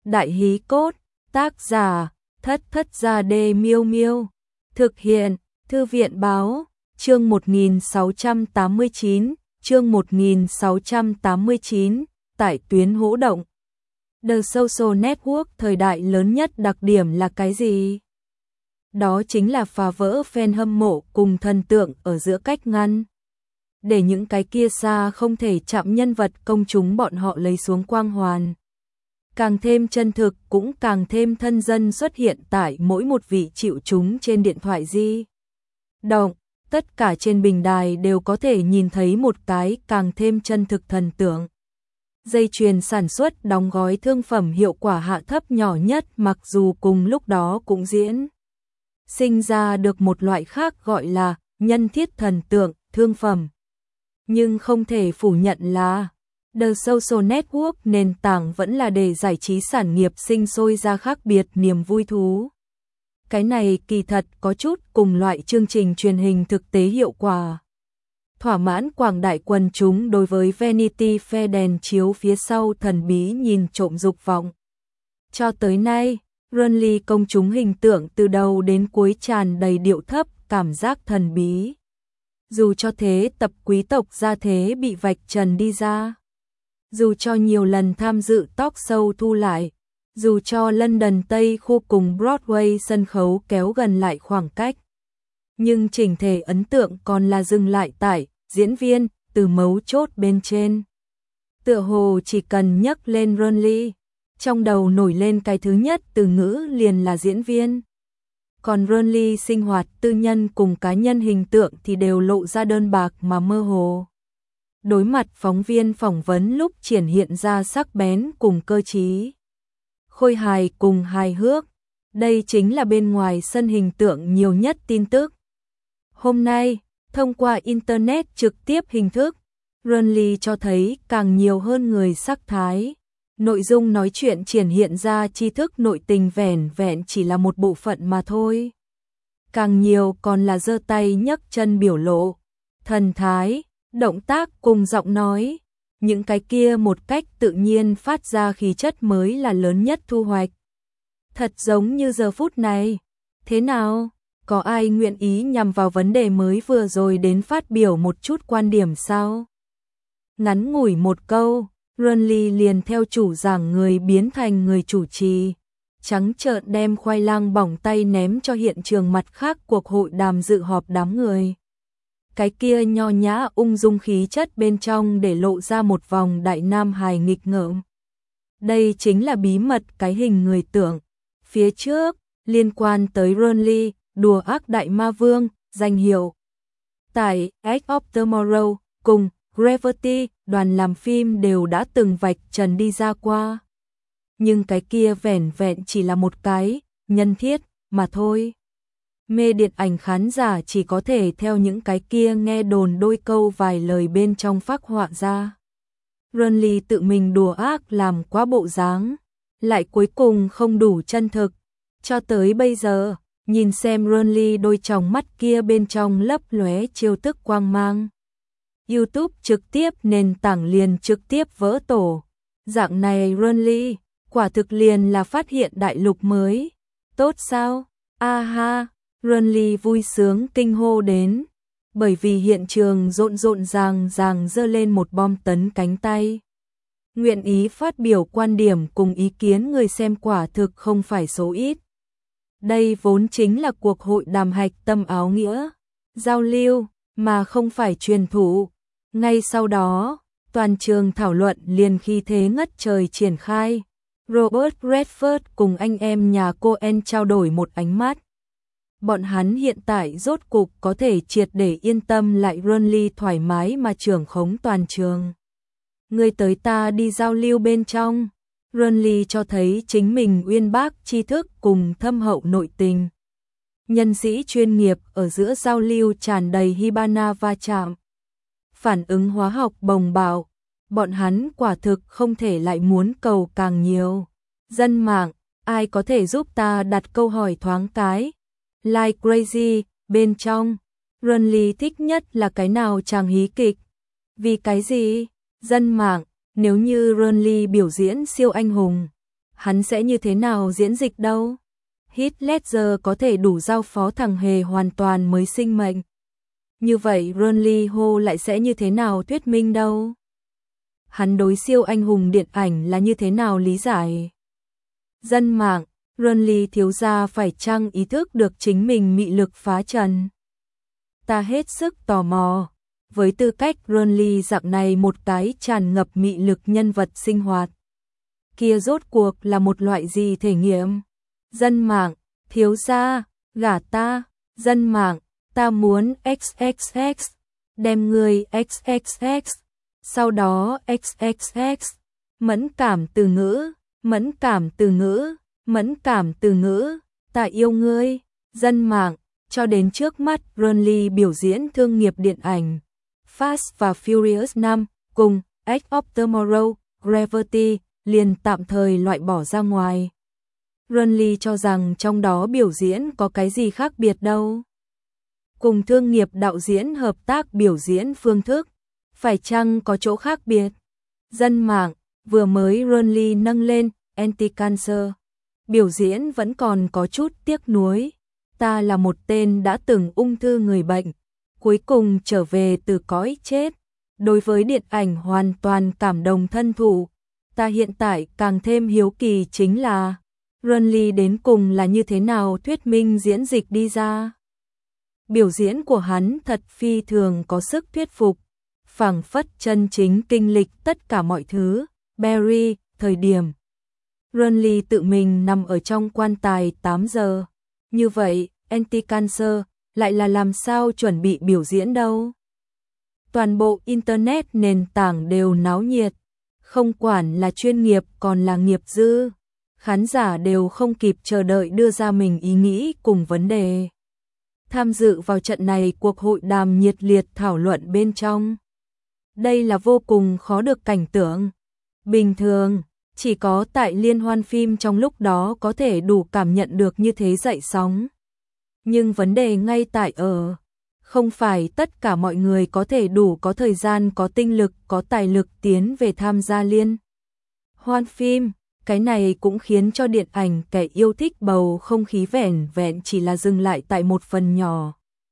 Đại hí cốt, tác giả, Thất Thất Gia Đê Miêu Miêu. Thực hiện, Thư viện báo, chương 1689, chương 1689, tại tuyến hỗ động. The Social Network thời đại lớn nhất đặc điểm là cái gì? Đó chính là phá vỡ fan hâm mộ cùng thần tượng ở giữa cách ngăn. Để những cái kia xa không thể chạm nhân vật công chúng bọn họ lấy xuống quang hoàn. Càng thêm chân thực cũng càng thêm thân dân xuất hiện tại mỗi một vị chịu chúng trên điện thoại di động. Tất cả trên bình đài đều có thể nhìn thấy một cái càng thêm chân thực thần tượng. Dây chuyền sản xuất đóng gói thương phẩm hiệu quả hạ thấp nhỏ nhất mặc dù cùng lúc đó cũng diễn sinh ra được một loại khác gọi là nhân thiết thần tượng, thương phẩm. Nhưng không thể phủ nhận là The Social Network nền tảng vẫn là để giải trí sản nghiệp sinh sôi ra khác biệt niềm vui thú. Cái này kỳ thật có chút cùng loại chương trình truyền hình thực tế hiệu quả. Thỏa mãn quảng đại quần chúng đối với Vanity Fair đèn chiếu phía sau thần bí nhìn trộm dục vọng. Cho tới nay, Runly công chúng hình tượng từ đầu đến cuối tràn đầy điệu thấp, cảm giác thần bí. Dù cho thế tập quý tộc gia thế bị vạch trần đi ra. Dù cho nhiều lần tham dự talk show thu lại. Dù cho London Tây khu cùng Broadway sân khấu kéo gần lại khoảng cách. Nhưng chỉnh thể ấn tượng còn là dừng lại tại diễn viên từ mấu chốt bên trên. Tựa hồ chỉ cần nhắc lên Runly, trong đầu nổi lên cái thứ nhất từ ngữ liền là diễn viên. Còn Runly sinh hoạt tư nhân cùng cá nhân hình tượng thì đều lộ ra đơn bạc mà mơ hồ. Đối mặt phóng viên phỏng vấn lúc triển hiện ra sắc bén cùng cơ trí. Khôi hài cùng hài hước. Đây chính là bên ngoài sân hình tượng nhiều nhất tin tức. Hôm nay, thông qua Internet trực tiếp hình thức, Runly cho thấy càng nhiều hơn người sắc thái. Nội dung nói chuyện triển hiện ra tri thức nội tình vẻn vẹn chỉ là một bộ phận mà thôi. Càng nhiều còn là giơ tay nhấc chân biểu lộ, thần thái, động tác cùng giọng nói. Những cái kia một cách tự nhiên phát ra khí chất mới là lớn nhất thu hoạch. Thật giống như giờ phút này. Thế nào? Có ai nguyện ý nhằm vào vấn đề mới vừa rồi đến phát biểu một chút quan điểm sao? Ngắn ngủi một câu, Runly liền theo chủ giảng người biến thành người chủ trì. Trắng trợn đem khoai lang bỏng tay ném cho hiện trường mặt khác cuộc hội đàm dự họp đám người. Cái kia nho nhã ung dung khí chất bên trong để lộ ra một vòng đại nam hài nghịch ngợm. Đây chính là bí mật cái hình người tưởng. Phía trước, liên quan tới Runly, đùa ác đại ma vương, danh hiệu. Tại Edge of Tomorrow, cùng Gravity, đoàn làm phim đều đã từng vạch trần đi ra qua. Nhưng cái kia vẻn vẹn chỉ là một cái, nhân thiết, mà thôi. Mê điện ảnh khán giả chỉ có thể theo những cái kia nghe đồn đôi câu vài lời bên trong phác họa ra. Runly tự mình đùa ác làm quá bộ dáng, lại cuối cùng không đủ chân thực. Cho tới bây giờ, nhìn xem Runly đôi tròng mắt kia bên trong lấp lóe chiêu thức quang mang. YouTube trực tiếp nền tảng liền trực tiếp vỡ tổ. Dạng này Runly, quả thực liền là phát hiện đại lục mới. Tốt sao? Aha! Runly vui sướng kinh hô đến, bởi vì hiện trường rộn rộn ràng giơ lên một bom tấn cánh tay. Nguyện ý phát biểu quan điểm cùng ý kiến người xem quả thực không phải số ít. Đây vốn chính là cuộc hội đàm hạch tâm áo nghĩa, giao lưu, mà không phải truyền thủ. Ngay sau đó, toàn trường thảo luận liền khi thế ngất trời triển khai. Robert Redford cùng anh em nhà Coen trao đổi một ánh mắt. Bọn hắn hiện tại rốt cục có thể triệt để yên tâm lại Runly thoải mái mà trưởng khống toàn trường. Người tới ta đi giao lưu bên trong. Runly cho thấy chính mình uyên bác tri thức cùng thâm hậu nội tình. Nhân sĩ chuyên nghiệp ở giữa giao lưu tràn đầy hibana va chạm. Phản ứng hóa học bồng bạo. Bọn hắn quả thực không thể lại muốn cầu càng nhiều. Dân mạng, ai có thể giúp ta đặt câu hỏi thoáng cái? Like Crazy, bên trong, Runly thích nhất là cái nào chàng hí kịch? Vì cái gì? Dân mạng, nếu như Runly biểu diễn siêu anh hùng, hắn sẽ như thế nào diễn dịch đâu? Heath Ledger có thể đủ giao phó thằng hề hoàn toàn mới sinh mệnh. Như vậy Ron Lee Ho lại sẽ như thế nào thuyết minh đâu? Hắn đối siêu anh hùng điện ảnh là như thế nào lý giải? Dân mạng, Ron Lee thiếu gia phải chăng ý thức được chính mình mị lực phá trần? Ta hết sức tò mò. Với tư cách Ron Lee dạng này một cái tràn ngập mị lực nhân vật sinh hoạt. Kia rốt cuộc là một loại gì thể nghiệm? Dân mạng, thiếu gia, gả ta, dân mạng, ta muốn XXX, đem người XXX, sau đó XXX, mẫn cảm từ ngữ, mẫn cảm từ ngữ, mẫn cảm từ ngữ, ta yêu ngươi, dân mạng, cho đến trước mắt Ron Lee biểu diễn thương nghiệp điện ảnh Fast và Furious 5 cùng Edge of Tomorrow, Gravity liền tạm thời loại bỏ ra ngoài. Ron Lee cho rằng trong đó biểu diễn có cái gì khác biệt đâu. Cùng thương nghiệp đạo diễn hợp tác biểu diễn phương thức, phải chăng có chỗ khác biệt? Dân mạng, vừa mới Ron Lee nâng lên Anti-Cancer, biểu diễn vẫn còn có chút tiếc nuối. Ta là một tên đã từng ung thư người bệnh, cuối cùng trở về từ cõi chết. Đối với điện ảnh hoàn toàn cảm động thân thụ. Ta hiện tại càng thêm hiếu kỳ chính là Ron Lee đến cùng là như thế nào thuyết minh diễn dịch đi ra. Biểu diễn của hắn thật phi thường có sức thuyết phục, phảng phất chân chính kinh lịch tất cả mọi thứ. Barry, thời điểm Ron Lee tự mình nằm ở trong quan tài 8 giờ. Như vậy, Anti-Cancer lại là làm sao chuẩn bị biểu diễn đâu? Toàn bộ Internet nền tảng đều náo nhiệt, không quản là chuyên nghiệp còn là nghiệp dư. Khán giả đều không kịp chờ đợi đưa ra mình ý nghĩ cùng vấn đề. Tham dự vào trận này cuộc hội đàm nhiệt liệt thảo luận bên trong. Đây là vô cùng khó được cảnh tượng. Bình thường, chỉ có tại liên hoan phim trong lúc đó có thể đủ cảm nhận được như thế dậy sóng. Nhưng vấn đề ngay tại ở, không phải tất cả mọi người có thể đủ có thời gian, có tinh lực, có tài lực tiến về tham gia liên hoan phim. Cái này cũng khiến cho điện ảnh kẻ yêu thích bầu không khí vẻn vẹn chỉ là dừng lại tại một phần nhỏ.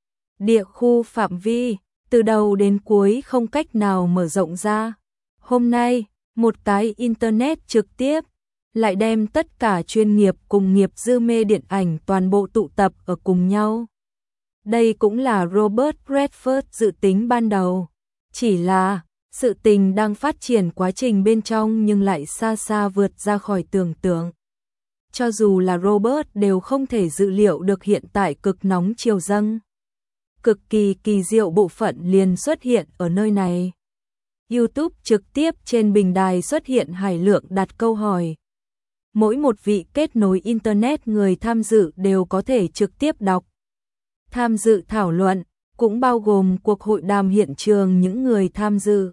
Địa khu phạm vi, từ đầu đến cuối không cách nào mở rộng ra. Hôm nay, một cái Internet trực tiếp, lại đem tất cả chuyên nghiệp cùng nghiệp dư mê điện ảnh toàn bộ tụ tập ở cùng nhau. Đây cũng là Robert Redford dự tính ban đầu. Chỉ là sự tình đang phát triển quá trình bên trong nhưng lại xa xa vượt ra khỏi tưởng tượng. Cho dù là Robert đều không thể dự liệu được hiện tại cực nóng chiều dâng. Cực kỳ kỳ diệu bộ phận liền xuất hiện ở nơi này. YouTube trực tiếp trên bình đài xuất hiện hải lượng đặt câu hỏi. Mỗi một vị kết nối Internet người tham dự đều có thể trực tiếp đọc. Tham dự thảo luận, cũng bao gồm cuộc hội đàm hiện trường những người tham dự.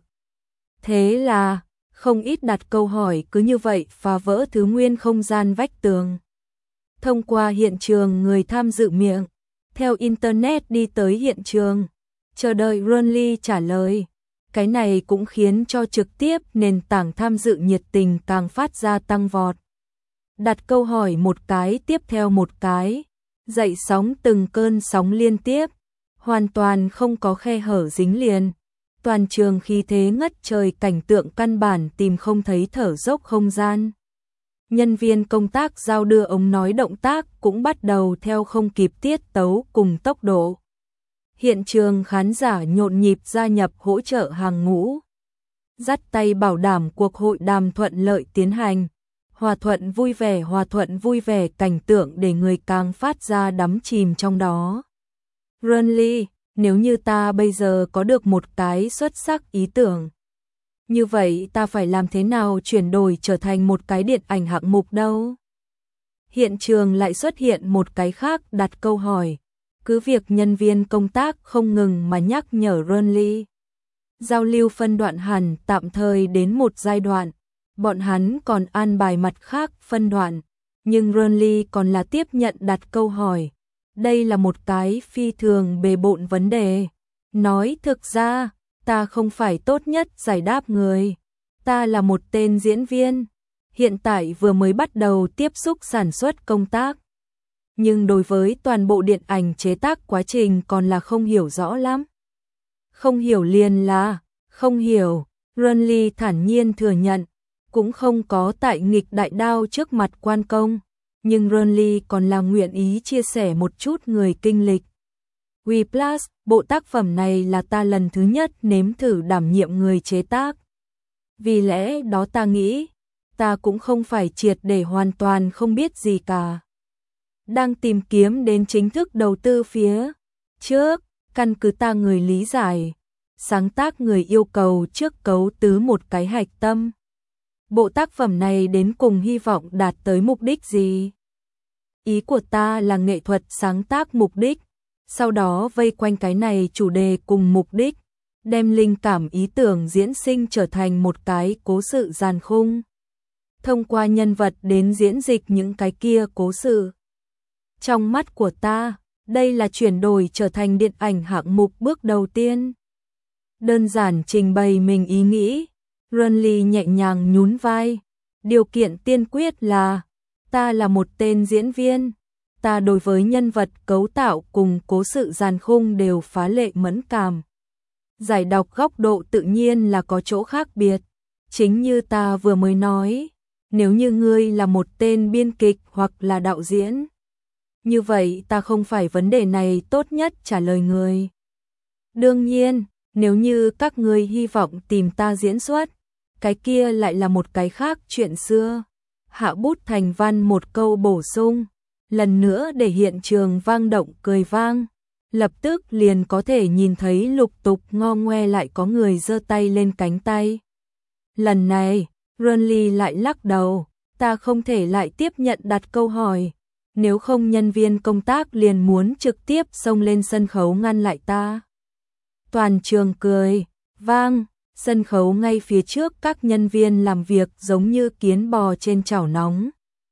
Thế là, không ít đặt câu hỏi cứ như vậy phá vỡ thứ nguyên không gian vách tường. Thông qua hiện trường người tham dự miệng, theo Internet đi tới hiện trường, chờ đợi Ron Lee trả lời. Cái này cũng khiến cho trực tiếp nền tảng tham dự nhiệt tình càng phát ra tăng vọt. Đặt câu hỏi một cái tiếp theo một cái, dậy sóng từng cơn sóng liên tiếp, hoàn toàn không có khe hở dính liền. Toàn trường khí thế ngất trời, cảnh tượng căn bản tìm không thấy thở dốc không gian. Nhân viên công tác giao đưa ống nói động tác cũng bắt đầu theo không kịp tiết tấu cùng tốc độ. Hiện trường khán giả nhộn nhịp gia nhập hỗ trợ hàng ngũ. Dắt tay bảo đảm cuộc hội đàm thuận lợi tiến hành. Hòa thuận vui vẻ cảnh tượng để người càng phát ra đắm chìm trong đó. Ron Lee, nếu như ta bây giờ có được một cái xuất sắc ý tưởng, như vậy ta phải làm thế nào chuyển đổi trở thành một cái điện ảnh hạng mục đâu? Hiện trường lại xuất hiện một cái khác đặt câu hỏi. Cứ việc nhân viên công tác không ngừng mà nhắc nhở Ron Lee. Giao lưu phân đoạn hẳn tạm thời đến một giai đoạn. Bọn hắn còn an bài mặt khác phân đoạn. Nhưng Ron Lee còn là tiếp nhận đặt câu hỏi. Đây là một cái phi thường bề bộn vấn đề. Nói thực ra, ta không phải tốt nhất giải đáp người. Ta là một tên diễn viên. hiện tại vừa mới bắt đầu tiếp xúc sản xuất công tác. Nhưng đối với toàn bộ điện ảnh chế tác quá trình còn là không hiểu rõ lắm. Không hiểu liền là không hiểu, Renly thản nhiên thừa nhận, cũng không có tại nghịch đại đao trước mặt quan công, nhưng Renly còn là nguyện ý chia sẻ một chút người kinh lịch. Whiplash, bộ tác phẩm này là ta lần thứ nhất nếm thử đảm nhiệm người chế tác. Vì lẽ đó ta nghĩ, ta cũng không phải triệt để hoàn toàn không biết gì cả. Đang tìm kiếm đến chính thức đầu tư phía trước, căn cứ ta người lý giải, sáng tác người yêu cầu trước cấu tứ một cái hạch tâm. Bộ tác phẩm này đến cùng hy vọng đạt tới mục đích gì? Ý của ta là nghệ thuật sáng tác mục đích, sau đó vây quanh cái này chủ đề cùng mục đích, đem linh cảm ý tưởng diễn sinh trở thành một cái cố sự dàn khung. Thông qua nhân vật đến diễn dịch những cái kia cố sự. Trong mắt của ta, đây là chuyển đổi trở thành điện ảnh hạng mục bước đầu tiên. Đơn giản trình bày mình ý nghĩ, Renly nhẹ nhàng nhún vai. Điều kiện tiên quyết là, ta là một tên diễn viên. Ta đối với nhân vật cấu tạo cùng cố sự dàn khung đều phá lệ mẫn cảm. Giải đọc góc độ tự nhiên là có chỗ khác biệt. Chính như ta vừa mới nói, nếu như ngươi là một tên biên kịch hoặc là đạo diễn, như vậy ta không phải vấn đề này tốt nhất trả lời người. Đương nhiên, nếu như các ngươi hy vọng tìm ta diễn xuất, cái kia lại là một cái khác chuyện xưa. Hạ bút thành văn một câu bổ sung, lần nữa để hiện trường vang động cười vang. Lập tức liền có thể nhìn thấy lục tục ngo ngoe lại có người giơ tay lên cánh tay. Lần này, Renly lại lắc đầu, ta không thể lại tiếp nhận đặt câu hỏi. Nếu không nhân viên công tác liền muốn trực tiếp xông lên sân khấu ngăn lại ta. Toàn trường cười, vang, sân khấu ngay phía trước các nhân viên làm việc giống như kiến bò trên chảo nóng.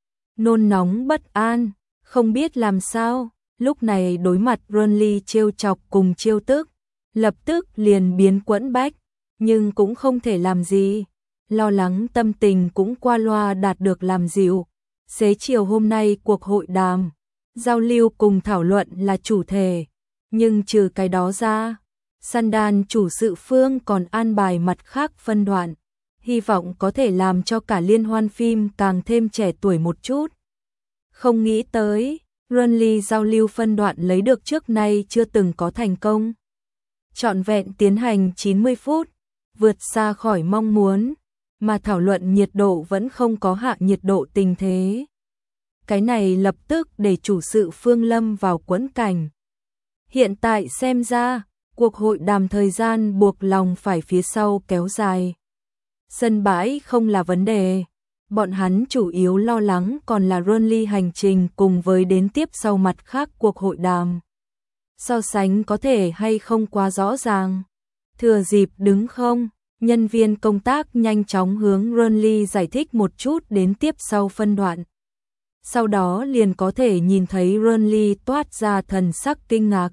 Nôn nóng bất an, không biết làm sao, lúc này đối mặt Renly trêu chọc cùng trêu tức, lập tức liền biến quẫn bách, nhưng cũng không thể làm gì. Lo lắng tâm tình cũng qua loa đạt được làm dịu. Xế chiều hôm nay cuộc hội đàm, giao lưu cùng thảo luận là chủ thể, nhưng trừ cái đó ra, Sundance chủ sự phương còn an bài mặt khác phân đoạn, hy vọng có thể làm cho cả liên hoan phim càng thêm trẻ tuổi một chút. Không nghĩ tới, Renly giao lưu phân đoạn lấy được trước nay chưa từng có thành công. Trọn vẹn tiến hành 90 phút, vượt xa khỏi mong muốn. Mà thảo luận nhiệt độ vẫn không có hạ nhiệt độ tình thế. Cái này lập tức để chủ sự Phương lâm vào quẫn cảnh. Hiện tại xem ra, cuộc hội đàm thời gian buộc lòng phải phía sau kéo dài. Sân bãi không là vấn đề. Bọn hắn chủ yếu lo lắng còn là Renly hành trình cùng với đến tiếp sau mặt khác cuộc hội đàm. So sánh có thể hay không quá rõ ràng. Thừa dịp đứng không? Nhân viên công tác nhanh chóng hướng Renly giải thích một chút đến tiếp sau phân đoạn. Sau đó liền có thể nhìn thấy Renly toát ra thần sắc kinh ngạc.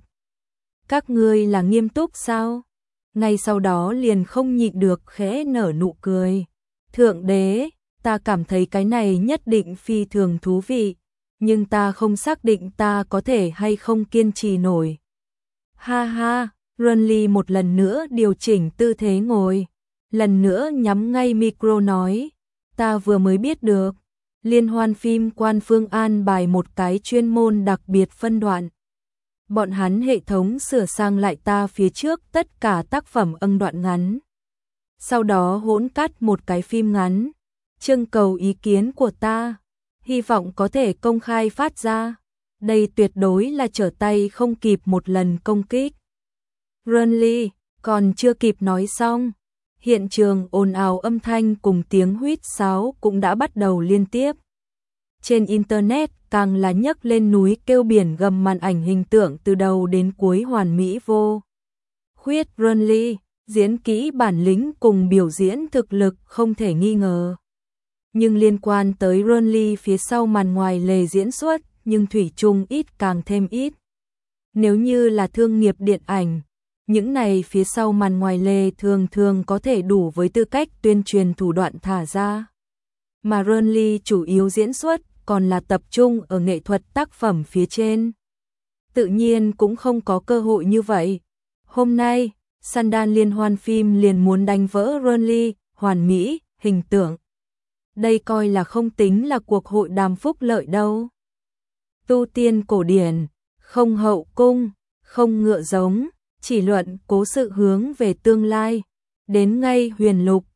Các ngươi là nghiêm túc sao? Ngay sau đó liền không nhịn được khẽ nở nụ cười. Thượng đế, ta cảm thấy cái này nhất định phi thường thú vị, nhưng ta không xác định ta có thể hay không kiên trì nổi. Ha ha, Renly một lần nữa điều chỉnh tư thế ngồi. Lần nữa nhắm ngay micro nói, ta vừa mới biết được, liên hoan phim quan phương an bài một cái chuyên môn đặc biệt phân đoạn. Bọn hắn hệ thống sửa sang lại ta phía trước tất cả tác phẩm ân đoạn ngắn. Sau đó hỗn cắt một cái phim ngắn, trưng cầu ý kiến của ta, hy vọng có thể công khai phát ra. Đây tuyệt đối là trở tay không kịp một lần công kích. Renly, còn chưa kịp nói xong. Hiện trường ồn ào âm thanh cùng tiếng huýt sáo cũng đã bắt đầu liên tiếp. Trên Internet càng là nhấc lên núi kêu biển gầm màn ảnh hình tượng từ đầu đến cuối hoàn mỹ vô khuyết. Renly, diễn kỹ bản lĩnh cùng biểu diễn thực lực không thể nghi ngờ. Nhưng liên quan tới Renly phía sau màn ngoài lề diễn xuất, nhưng thủy chung ít càng thêm ít. Nếu như là thương nghiệp điện ảnh, những này phía sau màn ngoài lề thường thường có thể đủ với tư cách tuyên truyền thủ đoạn thả ra. mà Renly chủ yếu diễn xuất còn là tập trung ở nghệ thuật tác phẩm phía trên. Tự nhiên cũng không có cơ hội như vậy. Hôm nay, Sundance liên hoan phim liền muốn đánh vỡ Renly, hoàn mỹ, hình tượng. Đây coi là không tính là cuộc hội đàm phúc lợi đâu. Tu tiên cổ điển, không hậu cung, không ngựa giống, chỉ luận cố sự hướng về tương lai. Đến ngay huyền lục,